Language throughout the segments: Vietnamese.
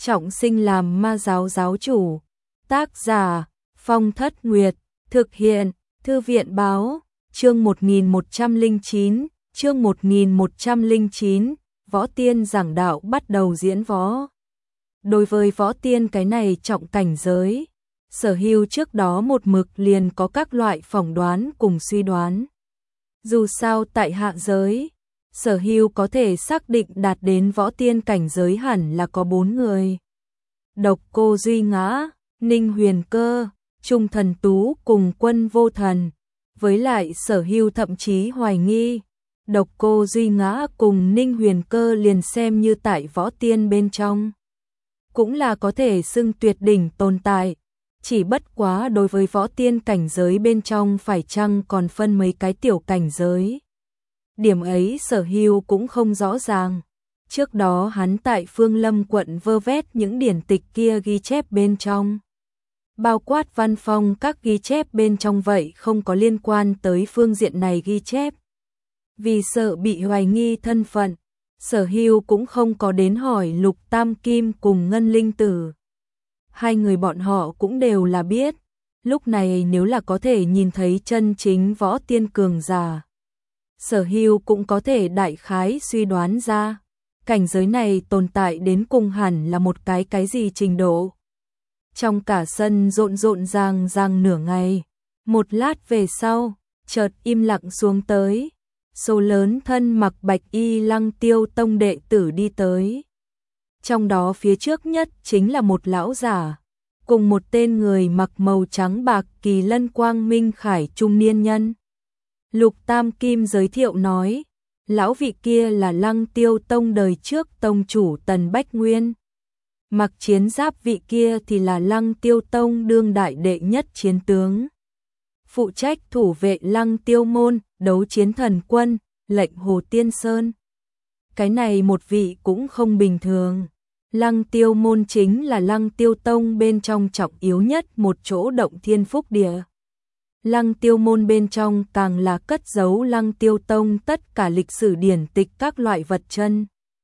trọng sinh làm ma giáo giáo chủ. Tác giả Phong Thất Nguyệt. Thực hiện Thư viện báo. Chương 1109. Chương 1109. Võ Tiên giảng đạo bắt đầu diễn võ. Đối với Võ Tiên cái này trọng cảnh giới, Sở Hưu trước đó một mực liền có các loại phỏng đoán cùng suy đoán. Dù sao tại hạ giới, Sở Hưu có thể xác định đạt đến Võ Tiên cảnh giới hẳn là có 4 người. Độc Cô Duy Ngã, Ninh Huyền Cơ, Trung Thần Tú cùng Quân Vô Thần. Với lại Sở Hưu thậm chí hoài nghi, Độc Cô Duy Ngã cùng Ninh Huyền Cơ liền xem như tại Võ Tiên bên trong, cũng là có thể xưng tuyệt đỉnh tồn tại. Chỉ bất quá đối với Võ Tiên cảnh giới bên trong phải chăng còn phân mấy cái tiểu cảnh giới. Điểm ấy Sở Hưu cũng không rõ ràng. Trước đó hắn tại Phương Lâm quận vơ vét những điển tịch kia ghi chép bên trong, bao quát văn phong các ghi chép bên trong vậy không có liên quan tới phương diện này ghi chép. Vì sợ bị hoài nghi thân phận, Sở Hưu cũng không có đến hỏi Lục Tam Kim cùng Ngân Linh Tử. Hai người bọn họ cũng đều là biết, lúc này nếu là có thể nhìn thấy chân chính Võ Tiên cường giả, Sở Hưu cũng có thể đại khái suy đoán ra, cảnh giới này tồn tại đến cùng hẳn là một cái gì trình độ. Trong cả sân rộn rộn ràng nửa ngày, một lát về sau, chợt im lặng xuống tới. Số lớn thân mặc bạch y Lăng Tiêu Tông đệ tử đi tới. Trong đó phía trước nhất chính là một lão giả, cùng một tên người mặc màu trắng bạc kỳ lân quang minh khải trung niên nhân. Lục Tam Kim giới thiệu nói, lão vị kia là Lăng Tiêu Tông đời trước tông chủ Tần Bách Nguyên. Mặc chiến giáp vị kia thì là Lăng Tiêu Tông đương đại đệ nhất chiến tướng, phụ trách thủ vệ Lăng Tiêu môn, đấu chiến thần quân, lệnh Hồ Tiên Sơn. Cái này một vị cũng không bình thường. Lăng Tiêu môn chính là Lăng Tiêu Tông bên trong trọng yếu nhất một chỗ động thiên phúc địa. Lăng Tiêu môn bên trong càng là cất giấu Lăng Tiêu Tông tất cả lịch sử điển tịch các loại vật chân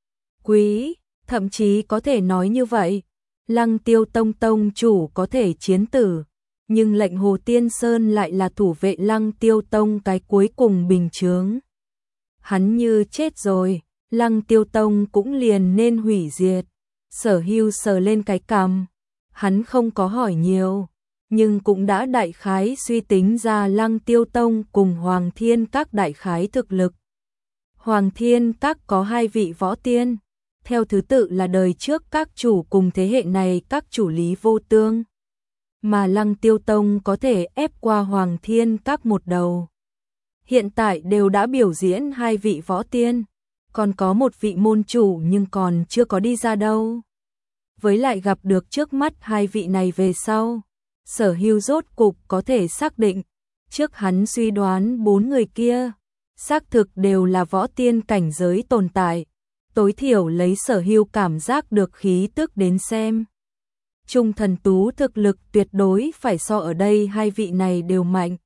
quý, thậm chí có thể nói như vậy, Lăng Tiêu Tông tông chủ có thể chiến tử, nhưng lệnh Hồ Tiên Sơn lại là thủ vệ Lăng Tiêu Tông cái cuối cùng bình chướng. Hắn như chết rồi, Lăng Tiêu Tông cũng liền nên hủy diệt. Sở Hưu sờ lên cái cằm, hắn không có hỏi nhiều, nhưng cũng đã đại khái suy tính ra Lăng Tiêu Tông cùng Hoàng Thiên Các đại khái thực lực. Hoàng Thiên Các có 2 vị võ tiên, theo thứ tự là đời trước các chủ cùng thế hệ này các chủ Lý Vô Tương, mà Lăng Tiêu Tông có thể ép qua Hoàng Thiên Các một đầu. Hiện tại đều đã biểu diễn 2 vị võ tiên, còn có một vị môn chủ nhưng còn chưa có đi ra đâu. Với lại gặp được trước mắt 2 vị này về sau, Sở Hưu rốt cục có thể xác định, trước hắn suy đoán 4 người kia, xác thực đều là võ tiên cảnh giới tồn tại, tối thiểu lấy Sở Hưu cảm giác được khí tức đến xem. Trung Thần Tú thực lực tuyệt đối phải so ở đây 2 vị này đều mạnh.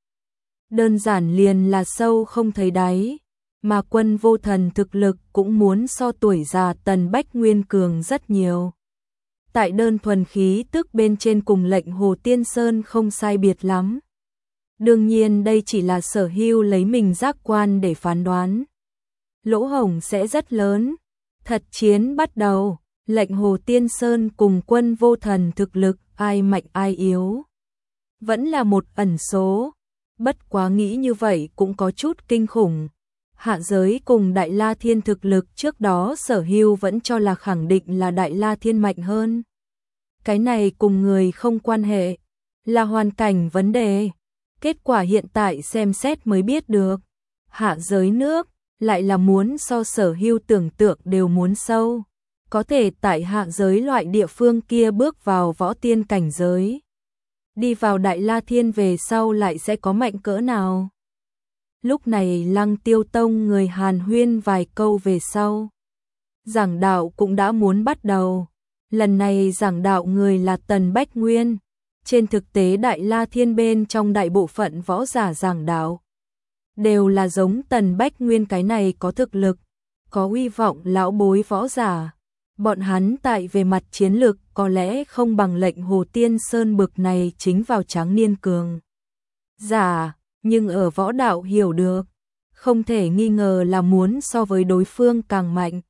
Đơn giản liền là sâu không thấy đáy, mà Quân Vô Thần thực lực cũng muốn so tuổi già Tần Bách Nguyên cường rất nhiều. Tại đơn thuần khí tức bên trên cùng lệnh Hồ Tiên Sơn không sai biệt lắm. Đương nhiên đây chỉ là Sở Hưu lấy mình giác quan để phán đoán. Lỗ hổng sẽ rất lớn. Thật chiến bắt đầu, lệnh Hồ Tiên Sơn cùng Quân Vô Thần thực lực ai mạnh ai yếu vẫn là một ẩn số. Bất quá nghĩ như vậy cũng có chút kinh khủng. Hạ giới cùng Đại La Thiên thực lực trước đó Sở Hưu vẫn cho là khẳng định là Đại La Thiên mạnh hơn. Cái này cùng người không quan hệ, là hoàn cảnh vấn đề. Kết quả hiện tại xem xét mới biết được, hạ giới nước lại là muốn so Sở Hưu tưởng tượng đều muốn sâu. Có thể tại hạ giới loại địa phương kia bước vào võ tiên cảnh giới, đi vào Đại La Thiên về sau lại sẽ có mạnh cỡ nào. Lúc này Lăng Tiêu Tông người hàn huyên vài câu về sau, giảng đạo cũng đã muốn bắt đầu. Lần này giảng đạo người là Tần Bách Nguyên. Trên thực tế Đại La Thiên bên trong đại bộ phận võ giả giảng đạo đều là giống Tần Bách Nguyên cái này có thực lực, có uy vọng lão bối võ giả. Bọn hắn tại về mặt chiến lược có lẽ không bằng lệnh Hồ Tiên Sơn bực này chính vào tráng niên cường giả, nhưng ở võ đạo hiểu được, không thể nghi ngờ là muốn so với đối phương càng mạnh.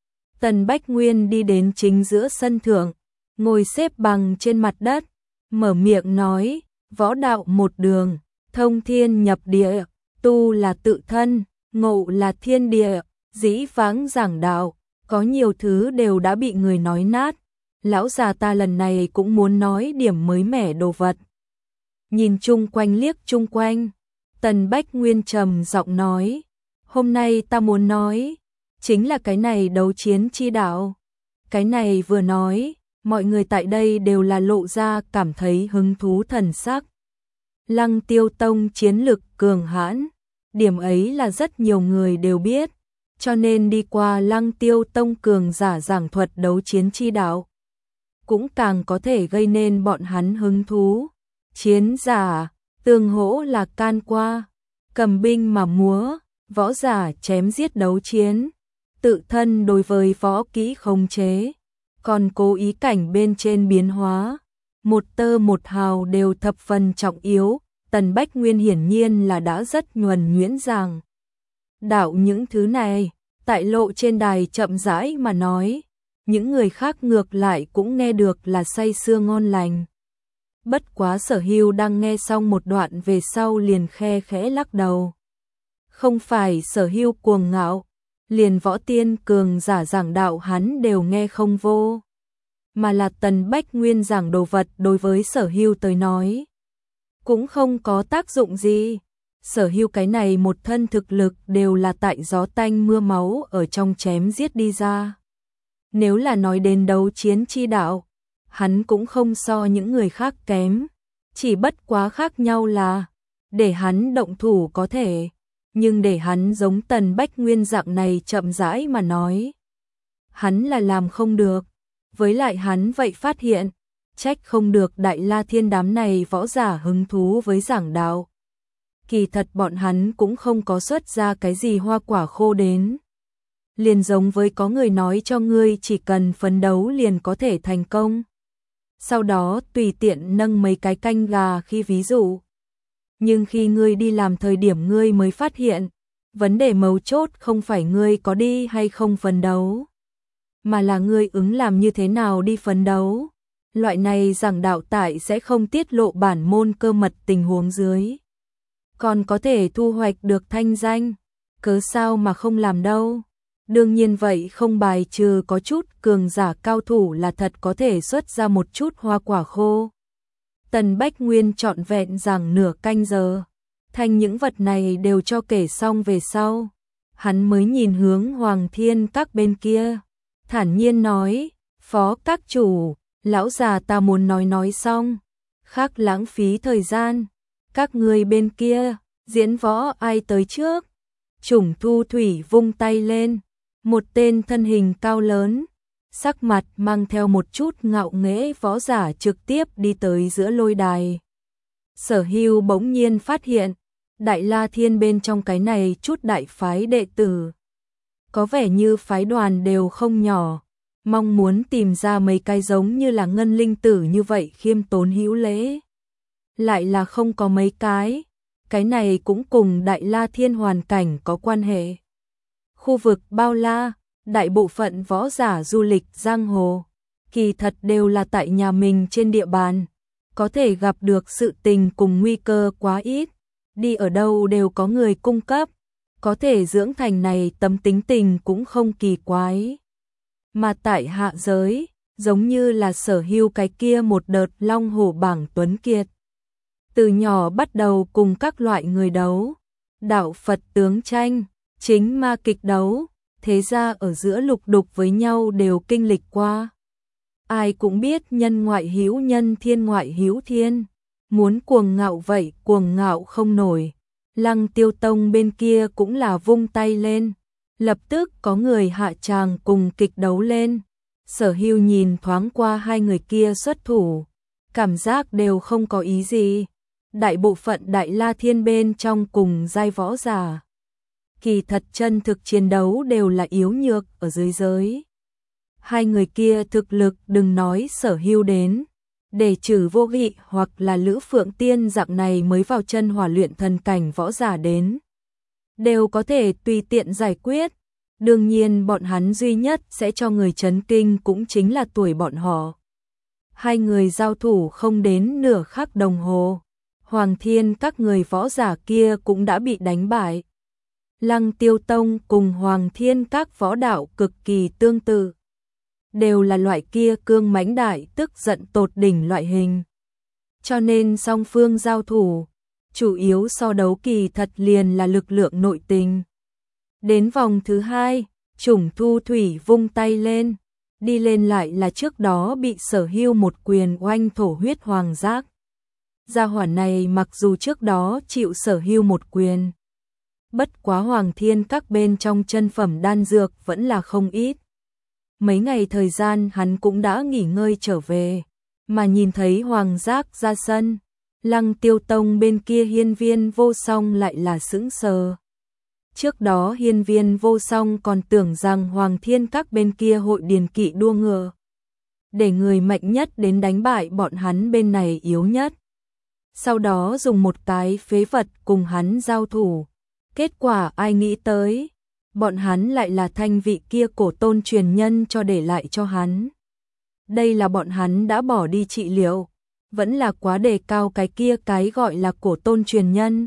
Tần Bách Nguyên đi đến chính giữa sân thượng, ngồi xếp bằng trên mặt đất, mở miệng nói, võ đạo một đường, thông thiên nhập địa, tu là tự thân, ngộ là thiên địa, dĩ vãng giảng đạo, có nhiều thứ đều đã bị người nói nát, lão già ta lần này cũng muốn nói điểm mới mẻ đồ vật. Nhìn chung quanh liếc chung quanh, Tần Bách Nguyên trầm giọng nói, hôm nay ta muốn nói, chính là cái này đấu chiến chi đạo. Cái này vừa nói, mọi người tại đây đều là lộ ra cảm thấy hứng thú thần sắc. Lăng Tiêu Tông chiến lực cường hãn, điểm ấy là rất nhiều người đều biết, cho nên đi qua Lăng Tiêu Tông cường giả giảng thuật đấu chiến chi đạo, cũng càng có thể gây nên bọn hắn hứng thú. Chiến giả, tương hỗ là can qua, cầm binh mà múa, võ giả chém giết đấu chiến, tự thân đối với võ kỹ khống chế, còn cố ý cảnh bên trên biến hóa, một tơ một hào đều thập phần trọng yếu. Tần Bách Nguyên hiển nhiên là đã rất nhuần nhuyễn rằng đạo những thứ này, tại lộ trên đài chậm rãi mà nói, những người khác ngược lại cũng nghe được là say sưa ngon lành. Bất quá Sở Hưu đang nghe xong một đoạn về sau liền khe khẽ lắc đầu. Không phải Sở Hưu cuồng ngạo, liền võ tiên cường giả giảng đạo hắn đều nghe không vô, mà là Tần Bách Nguyên giảng đồ vật đối với Sở Hưu tới nói cũng không có tác dụng gì. Sở Hưu cái này một thân thực lực đều là tại gió tanh mưa máu ở trong chém giết đi ra. Nếu là nói đến đấu chiến chi đạo, hắn cũng không so những người khác kém, chỉ bất quá khác nhau là để hắn động thủ có thể, nhưng để hắn giống Tần Bách Nguyên dạng này chậm rãi mà nói, hắn là làm không được. Với lại hắn vậy phát hiện, trách không được Đại La Thiên đám này võ giả hứng thú với giảng đạo. Kỳ thật bọn hắn cũng không có xuất ra cái gì hoa quả khô đến. Liền giống với có người nói cho ngươi chỉ cần phấn đấu liền có thể thành công. Sau đó tùy tiện nâng mấy cái canh gà khi ví dụ. Nhưng khi ngươi đi làm thời điểm ngươi mới phát hiện, vấn đề mấu chốt không phải ngươi có đi hay không phấn đấu, mà là ngươi ứng làm như thế nào đi phấn đấu. Loại này giảng đạo tại sẽ không tiết lộ bản môn cơ mật tình huống dưới, còn có thể thu hoạch được thanh danh, cớ sao mà không làm đâu. Đương nhiên vậy không bài trừ có chút cường giả cao thủ là thật có thể xuất ra một chút hoa quả khô. Tần Bách Nguyên trọn vẹn giảng nửa canh giờ, thành những vật này đều cho kể xong về sau, hắn mới nhìn hướng Hoàng Thiên Các bên kia, thản nhiên nói, Phó các chủ, lão già ta muốn nói xong, khác lãng phí thời gian, các người bên kia, diễn võ ai tới trước. Chủng Thu Thủy vung tay lên, một tên thân hình cao lớn, sắc mặt mang theo một chút ngạo nghễ võ giả trực tiếp đi tới giữa lôi đài. Sở Hưu bỗng nhiên phát hiện, Đại La Thiên bên trong cái này chút đại phái đệ tử, có vẻ như phái đoàn đều không nhỏ, mong muốn tìm ra mấy cái giống như là Ngân Linh Tử như vậy khiêm tốn hữu lễ, lại là không có mấy cái này cũng cùng Đại La Thiên hoàn cảnh có quan hệ. Khu vực bao la, đại bộ phận võ giả du lịch giang hồ, kỳ thật đều là tại nhà mình trên địa bàn, có thể gặp được sự tình cùng nguy cơ quá ít, đi ở đâu đều có người cung cấp, có thể dưỡng thành này tấm tính tình cũng không kỳ quái. Mà tại hạ giới, giống như là Sở Hưu cái kia một đợt long hổ bảng tuấn kiệt, từ nhỏ bắt đầu cùng các loại người đấu, đạo Phật tướng tranh, chính ma kịch đấu, thế ra ở giữa lục đục với nhau đều kinh lịch qua. Ai cũng biết nhân ngoại hữu nhân, thiên ngoại hữu thiên, muốn cuồng ngạo vậy cuồng ngạo không nổi. Lăng Tiêu Tông bên kia cũng là vung tay lên, lập tức có người hạ tràng cùng kịch đấu lên. Sở Hưu nhìn thoáng qua hai người kia xuất thủ, cảm giác đều không có ý gì. Đại bộ phận Đại La Thiên bên trong cùng giai võ giả, kỳ thật chân thực chiến đấu đều là yếu nhược ở dưới giới. Hai người kia thực lực đừng nói Sở Hưu đến, để trừ Vô Nghị hoặc là Lữ Phượng Tiên dạng này mới vào chân hỏa luyện thần cảnh võ giả đến, đều có thể tùy tiện giải quyết. Đương nhiên bọn hắn duy nhất sẽ cho người chấn kinh cũng chính là tuổi bọn họ. Hai người giao thủ không đến nửa khắc đồng hồ, Hoàng Thiên các người võ giả kia cũng đã bị đánh bại. Lăng Tiêu Tông cùng Hoàng Thiên các võ đạo cực kỳ tương tự, đều là loại kia cương mãnh đại tức giận tột đỉnh loại hình. Cho nên song phương giao thủ, chủ yếu so đấu kỳ thật liền là lực lượng nội tình. Đến vòng thứ hai, Chủng Thu Thủy vung tay lên, đi lên lại là trước đó bị Sở Hưu một quyền oanh thổ huyết Hoàng Giác. Gia hỏa này mặc dù trước đó chịu Sở Hưu một quyền, bất quá Hoàng Thiên các bên trong chân phẩm đan dược vẫn là không ít. Mấy ngày thời gian hắn cũng đã nghỉ ngơi trở về, mà nhìn thấy Hoàng Giác ra sân, Lăng Tiêu Tông bên kia Hiên Viên Vô Song lại là sững sờ. Trước đó Hiên Viên Vô Song còn tưởng rằng Hoàng Thiên các bên kia hội điền kỵ đua ngựa, để người mạnh nhất đến đánh bại bọn hắn bên này yếu nhất. Sau đó dùng một cái phế vật cùng hắn giao thủ. Kết quả ai nghĩ tới, bọn hắn lại là thanh vị kia cổ tôn truyền nhân cho để lại cho hắn. Đây là bọn hắn đã bỏ đi trị liệu, vẫn là quá đề cao cái kia cái gọi là cổ tôn truyền nhân.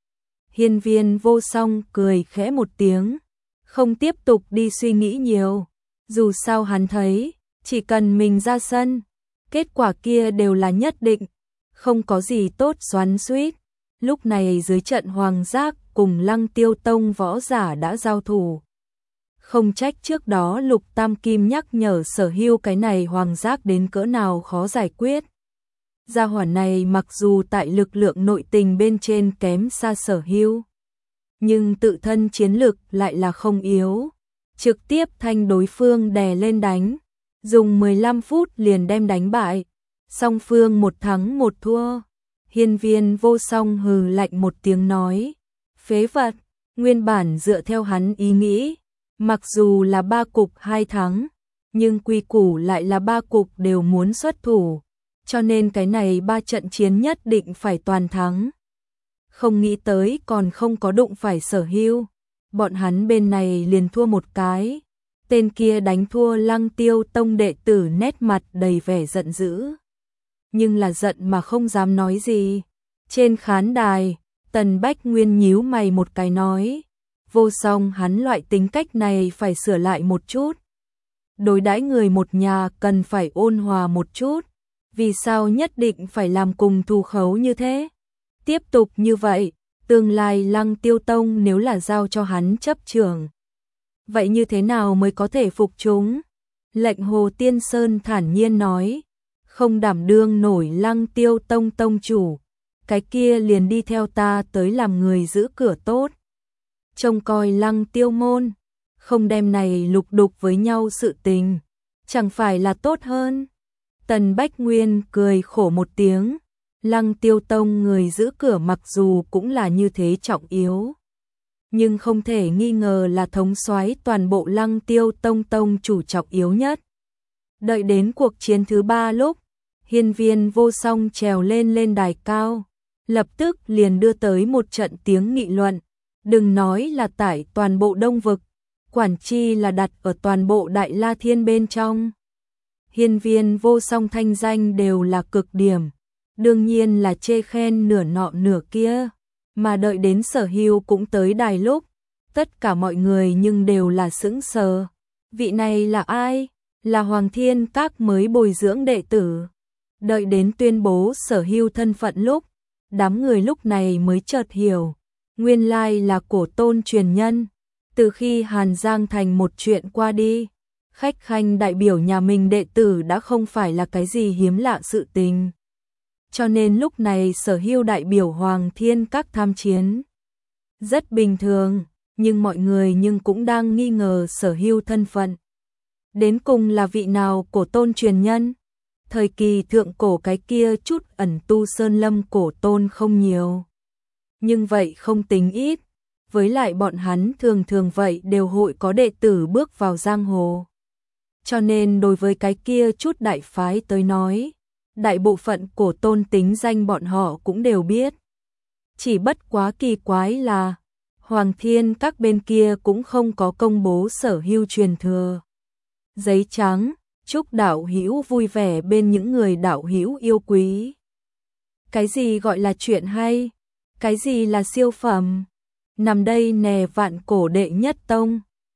Hiên Viên Vô Song cười khẽ một tiếng, không tiếp tục đi suy nghĩ nhiều. Dù sao hắn thấy, chỉ cần mình ra sân, kết quả kia đều là nhất định, không có gì tốt xoắn xuýt. Lúc này dưới trận Hoàng Giác cùng Lăng Tiêu Tông võ giả đã giao thủ. Không trách trước đó Lục Tam Kim nhắc nhở Sở Hưu cái này Hoàng Giác đến cỡ nào khó giải quyết. Gia hỏa này mặc dù tại lực lượng nội tình bên trên kém xa Sở Hưu, nhưng tự thân chiến lực lại là không yếu. Trực tiếp thanh đối phương đè lên đánh, dùng 15 phút liền đem đánh bại. Song phương một thắng một thua. Hiên Viên Vô Song hừ lạnh một tiếng nói, phế vật. Nguyên bản dựa theo hắn ý nghĩ, mặc dù là 3 cục 2 thắng, nhưng quy củ lại là 3 cục đều muốn xuất thủ, cho nên cái này 3 trận chiến nhất định phải toàn thắng. Không nghĩ tới còn không có đụng phải Sở Hưu, bọn hắn bên này liền thua một cái. Tên kia đánh thua Lăng Tiêu Tông đệ tử nét mặt đầy vẻ giận dữ, nhưng là giận mà không dám nói gì. Trên khán đài, Tần Bách Nguyên nhíu mày một cái nói, Vô Song hắn loại tính cách này phải sửa lại một chút. Đối đãi người một nhà cần phải ôn hòa một chút, vì sao nhất định phải làm cùng thù khấu như thế? Tiếp tục như vậy, tương lai Lăng Tiêu Tông nếu là giao cho hắn chấp trưởng, vậy như thế nào mới có thể phục chúng? Lệnh Hồ Tiên Sơn thản nhiên nói, không đảm đương nổi Lăng Tiêu Tông tông chủ, cái kia liền đi theo ta tới làm người giữ cửa tốt. Trông coi Lăng Tiêu môn, không đem này lục đục với nhau sự tình, chẳng phải là tốt hơn. Tần Bách Nguyên cười khổ một tiếng, Lăng Tiêu Tông người giữ cửa mặc dù cũng là như thế trọng yếu, nhưng không thể nghi ngờ là thống soái toàn bộ Lăng Tiêu Tông tông chủ trọng yếu nhất. Đợi đến cuộc chiến thứ 3 lúc, Hiên Viên Vô Song trèo lên đài cao, lập tức liền đưa tới một trận tiếng nghị luận. Đừng nói là tại toàn bộ Đông Vực, quản chi là đặt ở toàn bộ Đại La Thiên bên trong. Hiên Viên Vô Song thanh danh đều là cực điểm, đương nhiên là chê khen nửa nọ nửa kia, mà đợi đến Sở Hưu cũng tới đài lúc, tất cả mọi người nhưng đều là sững sờ. Vị này là ai? Là Hoàng Thiên các mới bồi dưỡng đệ tử. Đợi đến tuyên bố Sở Hưu thân phận lúc, đám người lúc này mới chợt hiểu, nguyên lai là cổ tôn truyền nhân. Từ khi Hàn Giang thành một chuyện qua đi, khách khanh đại biểu nhà mình đệ tử đã không phải là cái gì hiếm lạ sự tình. Cho nên lúc này Sở Hưu đại biểu Hoàng Thiên các tham chiến rất bình thường, nhưng mọi người cũng đang nghi ngờ Sở Hưu thân phận. Đến cùng là vị nào cổ tôn truyền nhân? Thời kỳ thượng cổ cái kia chút ẩn tu sơn lâm cổ tôn không nhiều, nhưng vậy không tính ít, với lại bọn hắn thường vậy đều hội có đệ tử bước vào giang hồ. cho nên đối với cái kia chút đại phái tới nói, đại bộ phận cổ tôn tính danh bọn họ cũng đều biết. Chỉ bất quá kỳ quái là, Hoàng Thiên các bên kia cũng không có công bố sở hữu truyền thừa. Giấy trắng, chúc đạo hữu vui vẻ bên những người đạo hữu yêu quý. Cái gì gọi là chuyện hay? Cái gì là siêu phẩm? Nằm đây nè vạn cổ đệ nhất tông.